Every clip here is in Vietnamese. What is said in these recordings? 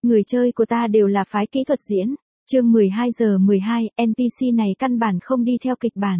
Người chơi của ta đều là phái kỹ thuật diễn. Chương 12 giờ 12, NPC này căn bản không đi theo kịch bản.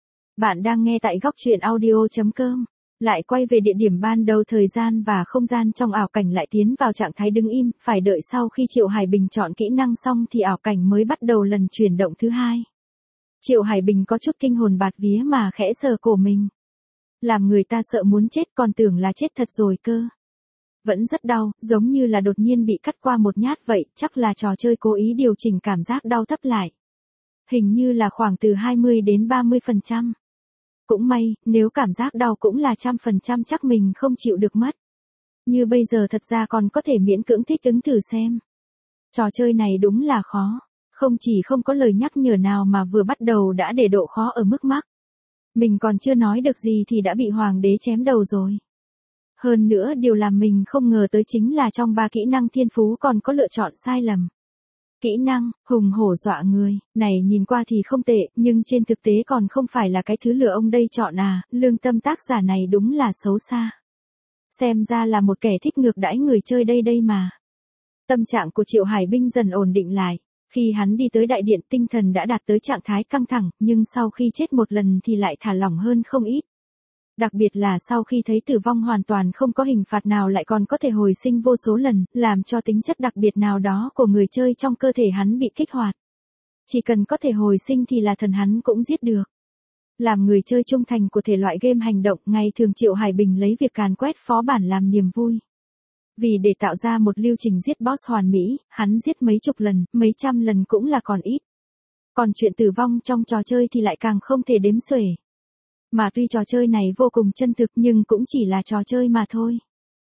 Bạn đang nghe tại góc truyện audio.com. Lại quay về địa điểm ban đầu, thời gian và không gian trong ảo cảnh lại tiến vào trạng thái đứng im, phải đợi sau khi Triệu Hải Bình chọn kỹ năng xong thì ảo cảnh mới bắt đầu lần chuyển động thứ hai. Triệu Hải Bình có chút kinh hồn bạt vía mà khẽ sờ cổ mình. Làm người ta sợ muốn chết, còn tưởng là chết thật rồi cơ. Vẫn rất đau, giống như là đột nhiên bị cắt qua một nhát vậy, chắc là trò chơi cố ý điều chỉnh cảm giác đau thấp lại. Hình như là khoảng từ 20 đến 30%. Cũng may, nếu cảm giác đau cũng là 100% chắc mình không chịu được mất. Như bây giờ thật ra còn có thể miễn cưỡng thích ứng thử xem. Trò chơi này đúng là khó. Không chỉ không có lời nhắc nhở nào mà vừa bắt đầu đã để độ khó ở mức mắc. Mình còn chưa nói được gì thì đã bị hoàng đế chém đầu rồi. Hơn nữa điều làm mình không ngờ tới chính là trong 3 kỹ năng thiên phú còn có lựa chọn sai lầm. Kỹ năng, hùng hổ dọa người, này nhìn qua thì không tệ, nhưng trên thực tế còn không phải là cái thứ lừa ông đây chọn à, lương tâm tác giả này đúng là xấu xa. Xem ra là một kẻ thích ngược đãi người chơi đây mà. Tâm trạng của Triệu Hải Bình dần ổn định lại. Khi hắn đi tới đại điện, tinh thần đã đạt tới trạng thái căng thẳng, nhưng sau khi chết một lần thì lại thả lỏng hơn không ít. Đặc biệt là sau khi thấy tử vong hoàn toàn không có hình phạt nào lại còn có thể hồi sinh vô số lần, làm cho tính chất đặc biệt nào đó của người chơi trong cơ thể hắn bị kích hoạt. Chỉ cần có thể hồi sinh thì là thần hắn cũng giết được. Làm người chơi trung thành của thể loại game hành động, ngày thường Triệu Hải Bình lấy việc càn quét phó bản làm niềm vui. Vì để tạo ra một lưu trình giết boss hoàn mỹ, hắn giết mấy chục lần, mấy trăm lần cũng là còn ít. Còn chuyện tử vong trong trò chơi thì lại càng không thể đếm xuể. Mà tuy trò chơi này vô cùng chân thực nhưng cũng chỉ là trò chơi mà thôi.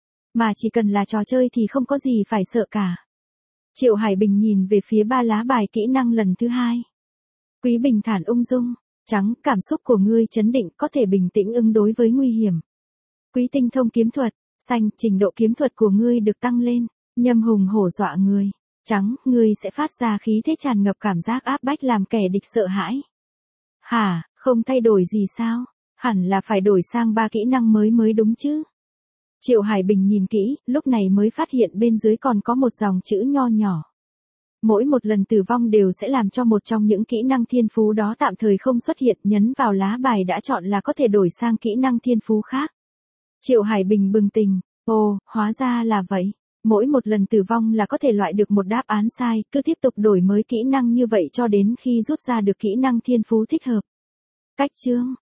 Mà chỉ cần là trò chơi thì không có gì phải sợ cả. Triệu Hải Bình nhìn về phía 3 lá bài kỹ năng lần thứ hai. Quý bình thản ung dung, trắng, cảm xúc của ngươi chấn định, có thể bình tĩnh ứng đối với nguy hiểm. Quý tinh thông kiếm thuật, xanh, trình độ kiếm thuật của ngươi được tăng lên, nhâm hùng hổ dọa người. Trắng, ngươi sẽ phát ra khí thế tràn ngập cảm giác áp bách làm kẻ địch sợ hãi. Hả, không thay đổi gì sao? Hẳn là phải đổi sang 3 kỹ năng mới đúng chứ. Triệu Hải Bình nhìn kỹ, lúc này mới phát hiện bên dưới còn có một dòng chữ nho nhỏ. Mỗi một lần tử vong đều sẽ làm cho một trong những kỹ năng thiên phú đó tạm thời không xuất hiện, nhấn vào lá bài đã chọn là có thể đổi sang kỹ năng thiên phú khác. Triệu Hải Bình bừng tỉnh, ồ, hóa ra là vậy. Mỗi một lần tử vong là có thể loại được một đáp án sai, cứ tiếp tục đổi mới kỹ năng như vậy cho đến khi rút ra được kỹ năng thiên phú thích hợp. Cách chương,